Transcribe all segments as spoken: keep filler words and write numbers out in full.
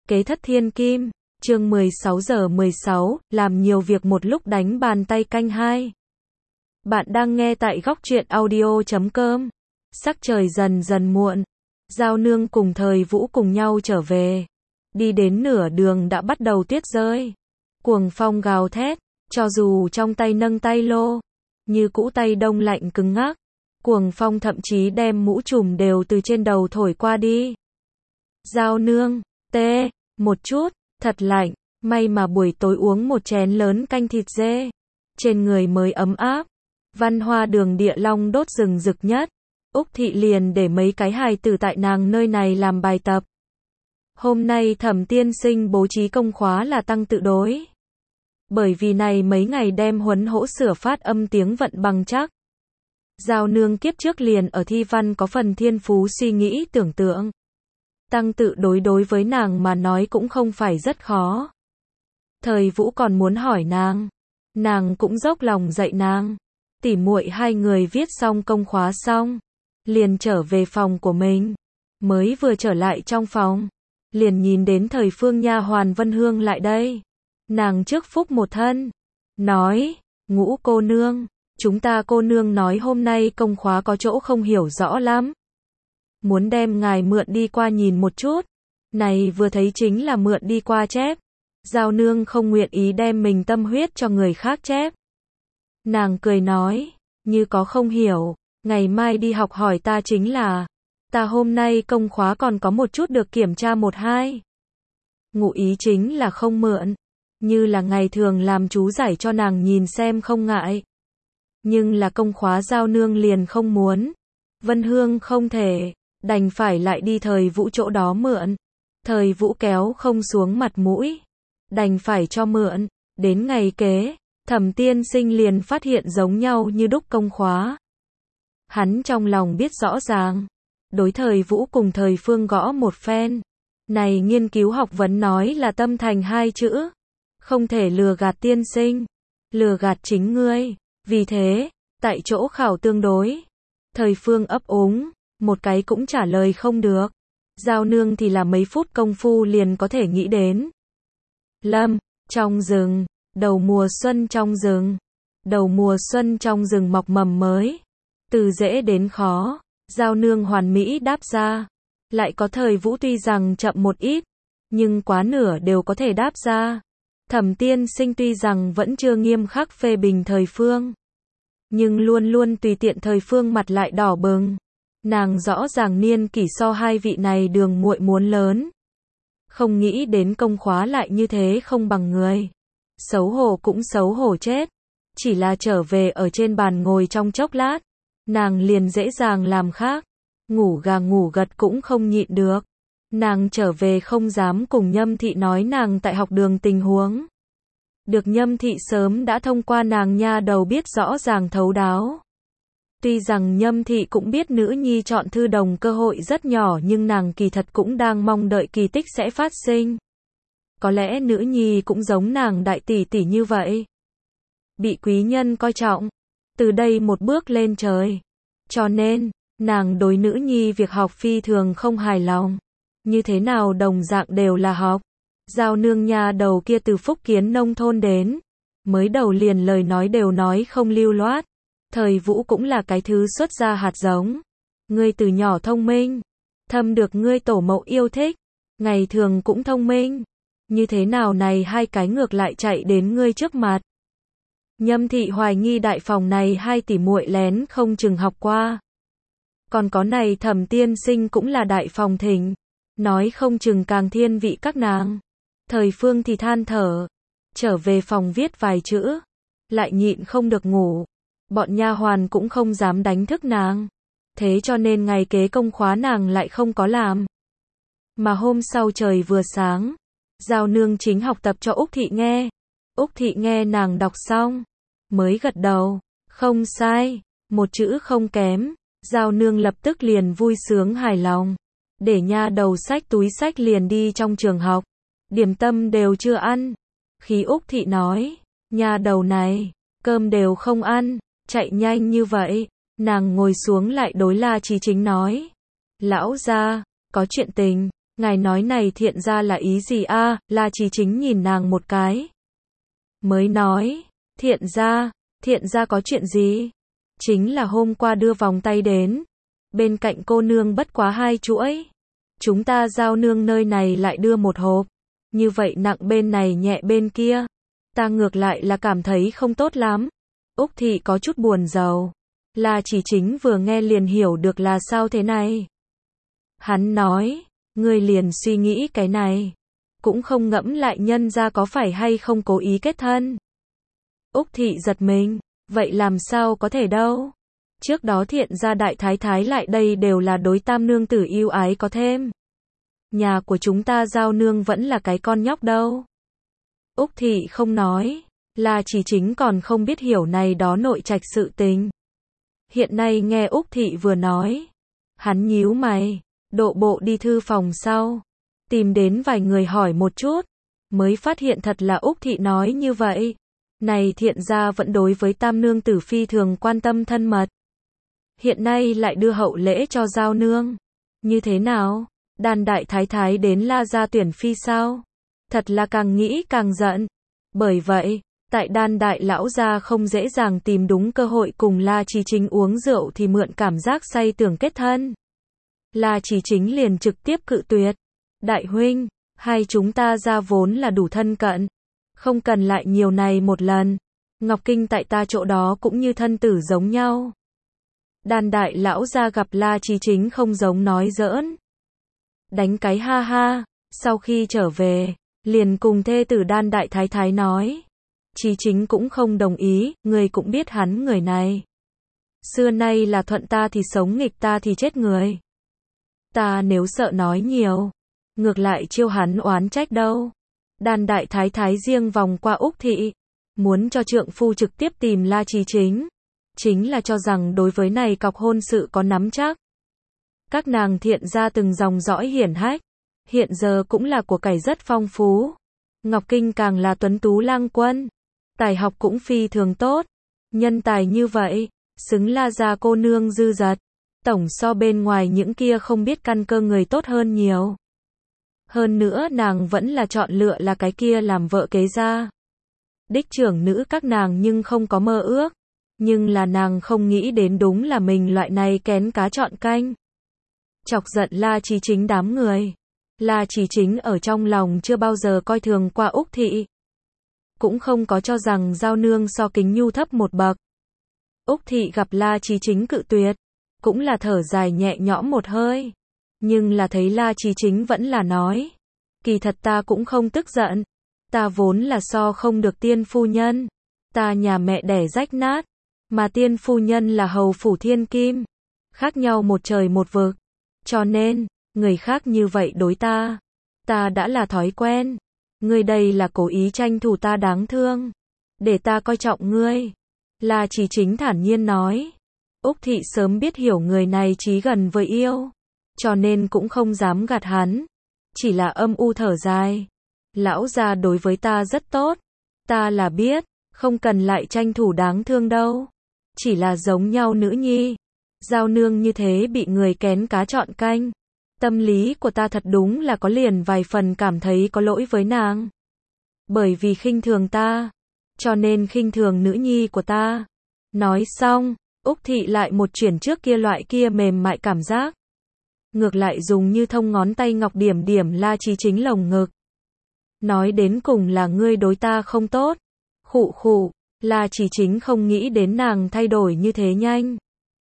Kế thất thiên kim, chương mười sáu giờ mười sáu, làm nhiều việc một lúc đánh bàn tay canh hai. Bạn đang nghe tại góc truyện audio chấm com. Sắc trời dần dần muộn. Giao Nương cùng Thời Vũ cùng nhau trở về. Đi đến nửa đường đã bắt đầu tuyết rơi. Cuồng phong gào thét, cho dù trong tay nâng tay lô, như cũ tay đông lạnh cứng ngắc. Cuồng phong thậm chí đem mũ trùm đều từ trên đầu thổi qua đi. Giao Nương, tê, một chút, thật lạnh, may mà buổi tối uống một chén lớn canh thịt dê. Trên người mới ấm áp. Văn Hoa Đường địa long đốt rừng rực nhất. Úc Thị liền để mấy cái hài tử tại nàng nơi này làm bài tập. Hôm nay Thẩm tiên sinh bố trí công khóa là tăng tự đối. Bởi vì này mấy ngày đem huấn hỗ sửa phát âm tiếng vận bằng chắc. Giao Nương kiếp trước liền ở thi văn có phần thiên phú suy nghĩ tưởng tượng. Tăng tự đối đối với nàng mà nói cũng không phải rất khó. Thời Vũ còn muốn hỏi nàng. Nàng cũng dốc lòng dạy nàng. Tỉ muội hai người viết xong công khóa xong. Liền trở về phòng của mình. Mới vừa trở lại trong phòng. Liền nhìn đến Thời Phương nha hoàn Vân Hương lại đây. Nàng trước phúc một thân. Nói, Ngũ cô nương. Chúng ta cô nương nói hôm nay công khóa có chỗ không hiểu rõ lắm. Muốn đem ngài mượn đi qua nhìn một chút. Này vừa thấy chính là mượn đi qua chép. Giao Nương không nguyện ý đem mình tâm huyết cho người khác chép. Nàng cười nói, như có không hiểu, ngày mai đi học hỏi ta chính là, ta hôm nay công khóa còn có một chút được kiểm tra một hai. Ngụ ý chính là không mượn, như là ngày thường làm chú giải cho nàng nhìn xem không ngại. Nhưng là công khóa Giao Nương liền không muốn. Vân Hương không thể, đành phải lại đi Thời Vũ chỗ đó mượn. Thời Vũ kéo không xuống mặt mũi, đành phải cho mượn. Đến ngày kế, Thẩm tiên sinh liền phát hiện giống nhau như đúc công khóa. Hắn trong lòng biết rõ ràng. Đối Thời Vũ cùng Thời Phương gõ một phen. Này nghiên cứu học vấn nói là tâm thành hai chữ. Không thể lừa gạt tiên sinh. Lừa gạt chính ngươi. Vì thế, tại chỗ khảo tương đối. Thời Phương ấp úng, một cái cũng trả lời không được. Giao Nương thì là mấy phút công phu liền có thể nghĩ đến. Lâm, trong rừng, đầu mùa xuân trong rừng. Đầu mùa xuân trong rừng mọc mầm mới. Từ dễ đến khó, Giao Nương hoàn mỹ đáp ra. Lại có Thời Vũ tuy rằng chậm một ít, nhưng quá nửa đều có thể đáp ra. Thẩm tiên sinh tuy rằng vẫn chưa nghiêm khắc phê bình Thời Phương, nhưng luôn luôn tùy tiện Thời Phương mặt lại đỏ bừng. Nàng rõ ràng niên kỷ so hai vị này đường muội muốn lớn. Không nghĩ đến công khóa lại như thế không bằng người. Xấu hổ cũng xấu hổ chết. Chỉ là trở về ở trên bàn ngồi trong chốc lát. Nàng liền dễ dàng làm khác. Ngủ gà ngủ gật cũng không nhịn được. Nàng trở về không dám cùng Nhâm Thị nói nàng tại học đường tình huống. Được Nhâm Thị sớm đã thông qua nàng nha đầu biết rõ ràng thấu đáo. Tuy rằng Nhâm Thị cũng biết nữ nhi chọn thư đồng cơ hội rất nhỏ nhưng nàng kỳ thật cũng đang mong đợi kỳ tích sẽ phát sinh. Có lẽ nữ nhi cũng giống nàng đại tỷ tỷ như vậy. Bị quý nhân coi trọng. Từ đây một bước lên trời. Cho nên, nàng đối nữ nhi việc học phi thường không hài lòng. Như thế nào đồng dạng đều là học. Giao Nương nha đầu kia từ Phúc Kiến nông thôn đến. Mới đầu liền lời nói đều nói không lưu loát. Thời Vũ cũng là cái thứ xuất ra hạt giống. Ngươi từ nhỏ thông minh. Thâm được ngươi tổ mẫu yêu thích. Ngày thường cũng thông minh. Như thế nào này hai cái ngược lại chạy đến ngươi trước mặt. Nhâm Thị hoài nghi đại phòng này hai tỷ muội lén không chừng học qua. Còn có này Thẩm tiên sinh cũng là đại phòng thỉnh. Nói không chừng càng thiên vị các nàng. Thời Phương thì than thở. Trở về phòng viết vài chữ. Lại nhịn không được ngủ. Bọn nha hoàn cũng không dám đánh thức nàng. Thế cho nên ngày kế công khóa nàng lại không có làm. Mà hôm sau trời vừa sáng. Giao Nương chính học tập cho Úc Thị nghe. Úc Thị nghe nàng đọc xong. Mới gật đầu. Không sai. Một chữ không kém. Giao Nương lập tức liền vui sướng hài lòng. Để nha đầu xách túi xách liền đi trong trường học. Điểm tâm đều chưa ăn. Khi Úc Thị nói. Nha đầu này. Cơm đều không ăn. Chạy nhanh như vậy. Nàng ngồi xuống lại đối La Chí Chính nói. Lão gia, có chuyện tình. Ngài nói này thiện ra là ý gì a? La Chí Chính nhìn nàng một cái. Mới nói, thiện ra, thiện ra có chuyện gì? Chính là hôm qua đưa vòng tay đến. Bên cạnh cô nương bất quá hai chuỗi. Chúng ta giao nương nơi này lại đưa một hộp. Như vậy nặng bên này nhẹ bên kia. Ta ngược lại là cảm thấy không tốt lắm. Úc Thị có chút buồn rầu. La Chí Chính vừa nghe liền hiểu được là sao thế này. Hắn nói, ngươi liền suy nghĩ cái này. Cũng không ngẫm lại nhân ra có phải hay không cố ý kết thân. Úc Thị giật mình, vậy làm sao có thể đâu. Trước đó thiện gia đại thái thái lại đây đều là đối tam nương tử yêu ái có thêm. Nhà của chúng ta giao nương vẫn là cái con nhóc đâu. Úc Thị không nói, La Chí Chính còn không biết hiểu này đó nội trạch sự tình. Hiện nay nghe Úc Thị vừa nói, hắn nhíu mày, độ bộ đi thư phòng sau, tìm đến vài người hỏi một chút, mới phát hiện thật là Úc Thị nói như vậy. Này thiện gia vẫn đối với tam nương tử phi thường quan tâm thân mật. Hiện nay lại đưa hậu lễ cho giao nương. Như thế nào? Đàn đại thái thái đến La gia tuyển phi sao? Thật là càng nghĩ càng giận. Bởi vậy, tại đan đại lão gia không dễ dàng tìm đúng cơ hội cùng La Chí Chính uống rượu thì mượn cảm giác say tưởng kết thân. La Chí Chính liền trực tiếp cự tuyệt. Đại huynh, hai chúng ta ra vốn là đủ thân cận. Không cần lại nhiều này một lần. Ngọc Kinh tại ta chỗ đó cũng như thân tử giống nhau. Đan đại lão gia gặp La Chí Chính không giống nói giỡn. Đánh cái ha ha, sau khi trở về, liền cùng thê tử đan đại thái thái nói. Chí Chính cũng không đồng ý, người cũng biết hắn người này. Xưa nay là thuận ta thì sống nghịch ta thì chết người. Ta nếu sợ nói nhiều, ngược lại chiêu hắn oán trách đâu. Đan đại thái thái riêng vòng qua Úc Thị, muốn cho trượng phu trực tiếp tìm La Chí Chính. Chính là cho rằng đối với này cọc hôn sự có nắm chắc. Các nàng thiện ra từng dòng dõi hiển hách, hiện giờ cũng là của cải rất phong phú. Ngọc Kinh càng là tuấn tú lang quân, tài học cũng phi thường tốt. Nhân tài như vậy, xứng La gia cô nương dư dật. Tổng so bên ngoài những kia không biết căn cơ người tốt hơn nhiều. Hơn nữa nàng vẫn là chọn lựa là cái kia làm vợ kế gia. Đích trưởng nữ các nàng nhưng không có mơ ước. Nhưng là nàng không nghĩ đến đúng là mình loại này kén cá chọn canh. Chọc giận La Chí Chính đám người. La Chí Chính ở trong lòng chưa bao giờ coi thường qua Úc Thị. Cũng không có cho rằng giao nương so Kính Nhu thấp một bậc. Úc Thị gặp La Chí Chính cự tuyệt, cũng là thở dài nhẹ nhõm một hơi. Nhưng là thấy La Chí Chính vẫn là nói. Kỳ thật ta cũng không tức giận. Ta vốn là so không được tiên phu nhân. Ta nhà mẹ đẻ rách nát. Mà tiên phu nhân là hầu phủ thiên kim. Khác nhau một trời một vực. Cho nên, người khác như vậy đối ta. Ta đã là thói quen. Ngươi đây là cố ý tranh thủ ta đáng thương. Để ta coi trọng ngươi. La Chí Chính thản nhiên nói. Úc Thị sớm biết hiểu người này chí gần với yêu. Cho nên cũng không dám gạt hắn. Chỉ là âm u thở dài. Lão gia đối với ta rất tốt. Ta là biết, không cần lại tranh thủ đáng thương đâu. Chỉ là giống nhau nữ nhi. Giao nương như thế bị người kén cá chọn canh. Tâm lý của ta thật đúng là có liền vài phần cảm thấy có lỗi với nàng. Bởi vì khinh thường ta. Cho nên khinh thường nữ nhi của ta. Nói xong, Úc Thị lại một chuyển trước kia loại kia mềm mại cảm giác. Ngược lại dùng như thông ngón tay ngọc điểm điểm La Chí Chính lồng ngực. Nói đến cùng là ngươi đối ta không tốt. Khụ khụ, La Chí Chính không nghĩ đến nàng thay đổi như thế nhanh.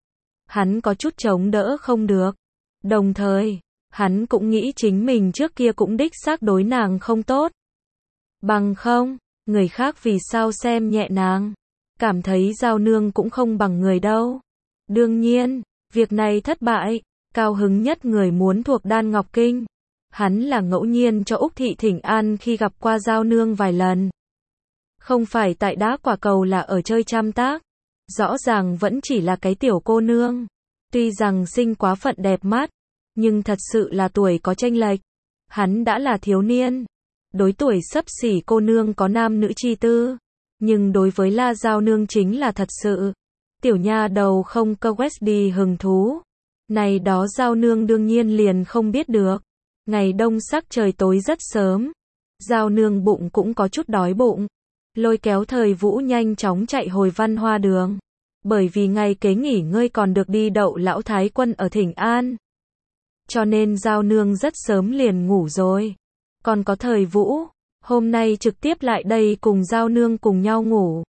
Hắn có chút chống đỡ không được. Đồng thời, hắn cũng nghĩ chính mình trước kia cũng đích xác đối nàng không tốt. Bằng không, người khác vì sao xem nhẹ nàng. Cảm thấy giao nương cũng không bằng người đâu. Đương nhiên, việc này thất bại. Cao hứng nhất người muốn thuộc Đan Ngọc Kinh. Hắn là ngẫu nhiên cho Úc Thị thỉnh an khi gặp qua giao nương vài lần. Không phải tại đá quả cầu là ở chơi trăm tác. Rõ ràng vẫn chỉ là cái tiểu cô nương. Tuy rằng sinh quá phận đẹp mắt, nhưng thật sự là tuổi có chênh lệch. Hắn đã là thiếu niên. Đối tuổi xấp xỉ cô nương có nam nữ chi tư. Nhưng đối với La giao nương chính là thật sự. Tiểu nha đầu không cơ West đi hứng thú. Này đó giao nương đương nhiên liền không biết được. Ngày đông sắc trời tối rất sớm. Giao Nương bụng cũng có chút đói bụng. Lôi kéo Thời Vũ nhanh chóng chạy hồi Văn Hoa Đường. Bởi vì ngày kế nghỉ ngơi còn được đi đậu lão thái quân ở Thỉnh An. Cho nên Giao Nương rất sớm liền ngủ rồi. Còn có Thời Vũ, hôm nay trực tiếp lại đây cùng Giao Nương cùng nhau ngủ.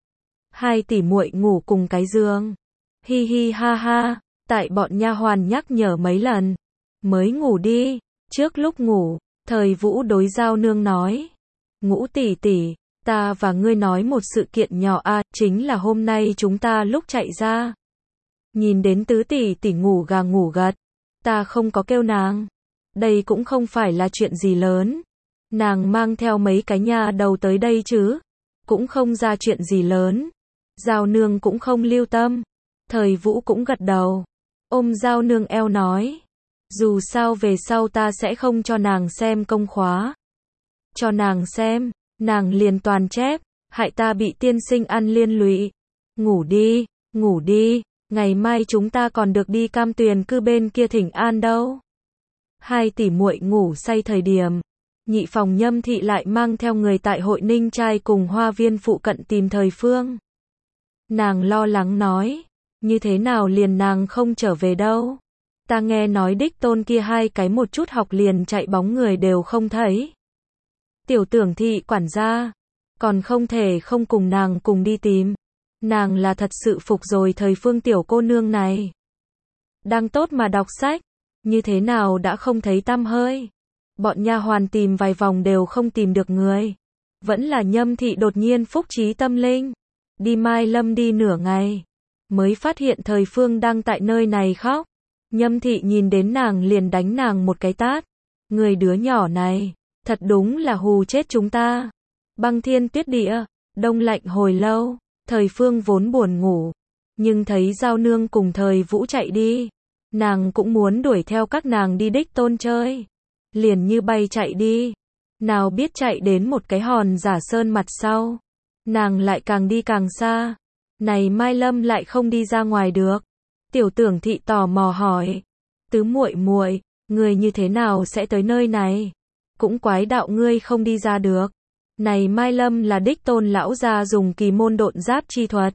Hai tỷ muội ngủ cùng cái giường. Hi hi ha ha, tại bọn nha hoàn nhắc nhở mấy lần. Mới ngủ đi. Trước lúc ngủ, Thời Vũ đối Giao Nương nói. Ngũ tỷ tỷ, ta và ngươi nói một sự kiện nhỏ a, à, chính là hôm nay chúng ta lúc chạy ra. Nhìn đến tứ tỷ tỷ ngủ gà ngủ gật. Ta không có kêu nàng. Đây cũng không phải là chuyện gì lớn. Nàng mang theo mấy cái nha đầu tới đây chứ. Cũng không ra chuyện gì lớn. Giao Nương cũng không lưu tâm. Thời Vũ cũng gật đầu. Ôm Giao Nương eo nói. Dù sao về sau ta sẽ không cho nàng xem công khóa. Cho nàng xem, nàng liền toàn chép, hại ta bị tiên sinh ăn liên lụy. Ngủ đi, ngủ đi, ngày mai chúng ta còn được đi Cam Tuyền cư bên kia Thỉnh An đâu. Hai tỷ muội ngủ say thời điểm, nhị phòng Nhâm thị lại mang theo người tại Hội Ninh trai cùng Hoa Viên phụ cận tìm Thời Phương. Nàng lo lắng nói, như thế nào liền nàng không trở về đâu. Ta nghe nói đích tôn kia hai cái một chút học liền chạy bóng người đều không thấy. Tiểu Tưởng thị quản gia, còn không thể không cùng nàng cùng đi tìm. Nàng là thật sự phục rồi Thời Phương tiểu cô nương này. Đang tốt mà đọc sách, như thế nào đã không thấy tăm hơi. Bọn nha hoàn tìm vài vòng đều không tìm được người. Vẫn là Nhâm thị đột nhiên phúc trí tâm linh. Đi Mai Lâm đi nửa ngày, mới phát hiện Thời Phương đang tại nơi này khóc. Nhâm thị nhìn đến nàng liền đánh nàng một cái tát. Người đứa nhỏ này, thật đúng là hù chết chúng ta. Băng thiên tuyết địa, đông lạnh hồi lâu, Thời Phương vốn buồn ngủ. Nhưng thấy Giao Nương cùng Thời Vũ chạy đi. Nàng cũng muốn đuổi theo các nàng đi đích tôn chơi. Liền như bay chạy đi. Nào biết chạy đến một cái hòn giả sơn mặt sau. Nàng lại càng đi càng xa. Này Mai Lâm lại không đi ra ngoài được. Tiểu Tưởng thị tò mò hỏi. Tứ muội muội, người như thế nào sẽ tới nơi này? Cũng quái đạo ngươi không đi ra được. Này Mai Lâm là đích tôn lão gia dùng kỳ môn độn giáp chi thuật.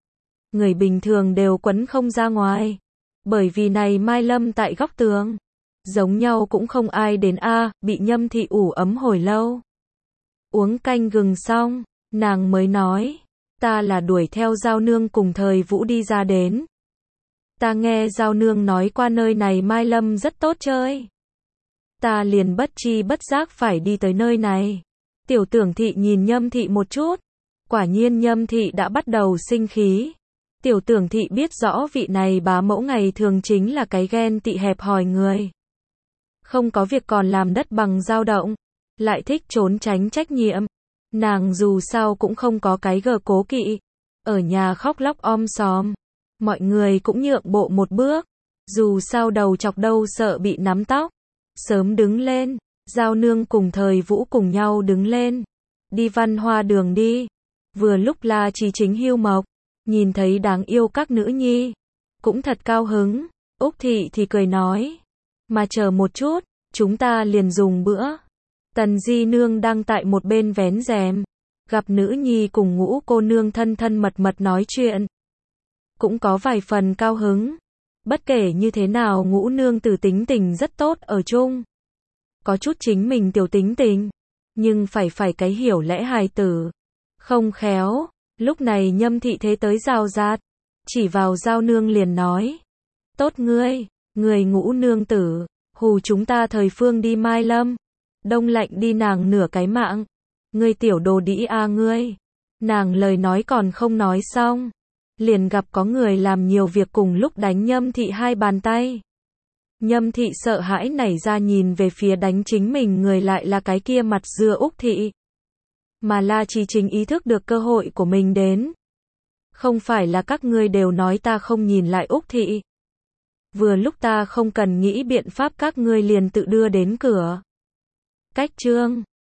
Người bình thường đều quấn không ra ngoài. Bởi vì này Mai Lâm tại góc tường. Giống nhau cũng không ai đến a, à, bị Nhâm thị ủ ấm hồi lâu. Uống canh gừng xong, nàng mới nói. Ta là đuổi theo Giao Nương cùng Thời Vũ đi ra đến. Ta nghe Giao Nương nói qua nơi này Mai Lâm rất tốt chơi. Ta liền bất chi bất giác phải đi tới nơi này. Tiểu Tưởng thị nhìn Nhâm thị một chút. Quả nhiên Nhâm thị đã bắt đầu sinh khí. Tiểu Tưởng thị biết rõ vị này bá mẫu ngày thường chính là cái ghen tị hẹp hòi người. Không có việc còn làm đất bằng dao động. Lại thích trốn tránh trách nhiệm. Nàng dù sao cũng không có cái gờ cố kỵ. Ở nhà khóc lóc om sòm. Mọi người cũng nhượng bộ một bước. Dù sao đầu chọc đâu sợ bị nắm tóc. Sớm đứng lên. Giao Nương cùng Thời Vũ cùng nhau đứng lên. Đi Văn Hoa Đường đi. Vừa lúc là Chí Chính hưu mộc. Nhìn thấy đáng yêu các nữ nhi. Cũng thật cao hứng. Úc thị thì cười nói. Mà chờ một chút. Chúng ta liền dùng bữa. Tần Di Nương đang tại một bên vén rèm. Gặp nữ nhi cùng Ngũ cô nương thân thân mật mật nói chuyện. Cũng có vài phần cao hứng. Bất kể như thế nào Ngũ nương tử tính tình rất tốt ở chung. Có chút chính mình tiểu tính tình. Nhưng phải phải cái hiểu lẽ hài tử. Không khéo. Lúc này Nhâm thị thế tới rào rạt. Chỉ vào Giao Nương liền nói. Tốt ngươi. Người Ngũ nương tử. Hù chúng ta Thời Phương đi Mai Lâm. Đông lạnh đi nàng nửa cái mạng. Ngươi tiểu đồ đĩ a ngươi. Nàng lời nói còn không nói xong. Liền gặp có người làm nhiều việc cùng lúc đánh Nhâm thị hai bàn tay. Nhâm thị sợ hãi nảy ra nhìn về phía đánh chính mình người lại là cái kia mặt dưa Úc thị. Mà La Chí Chính ý thức được cơ hội của mình đến. Không phải là các ngươi đều nói ta không nhìn lại Úc thị. Vừa lúc ta không cần nghĩ biện pháp các ngươi liền tự đưa đến cửa. Cách chương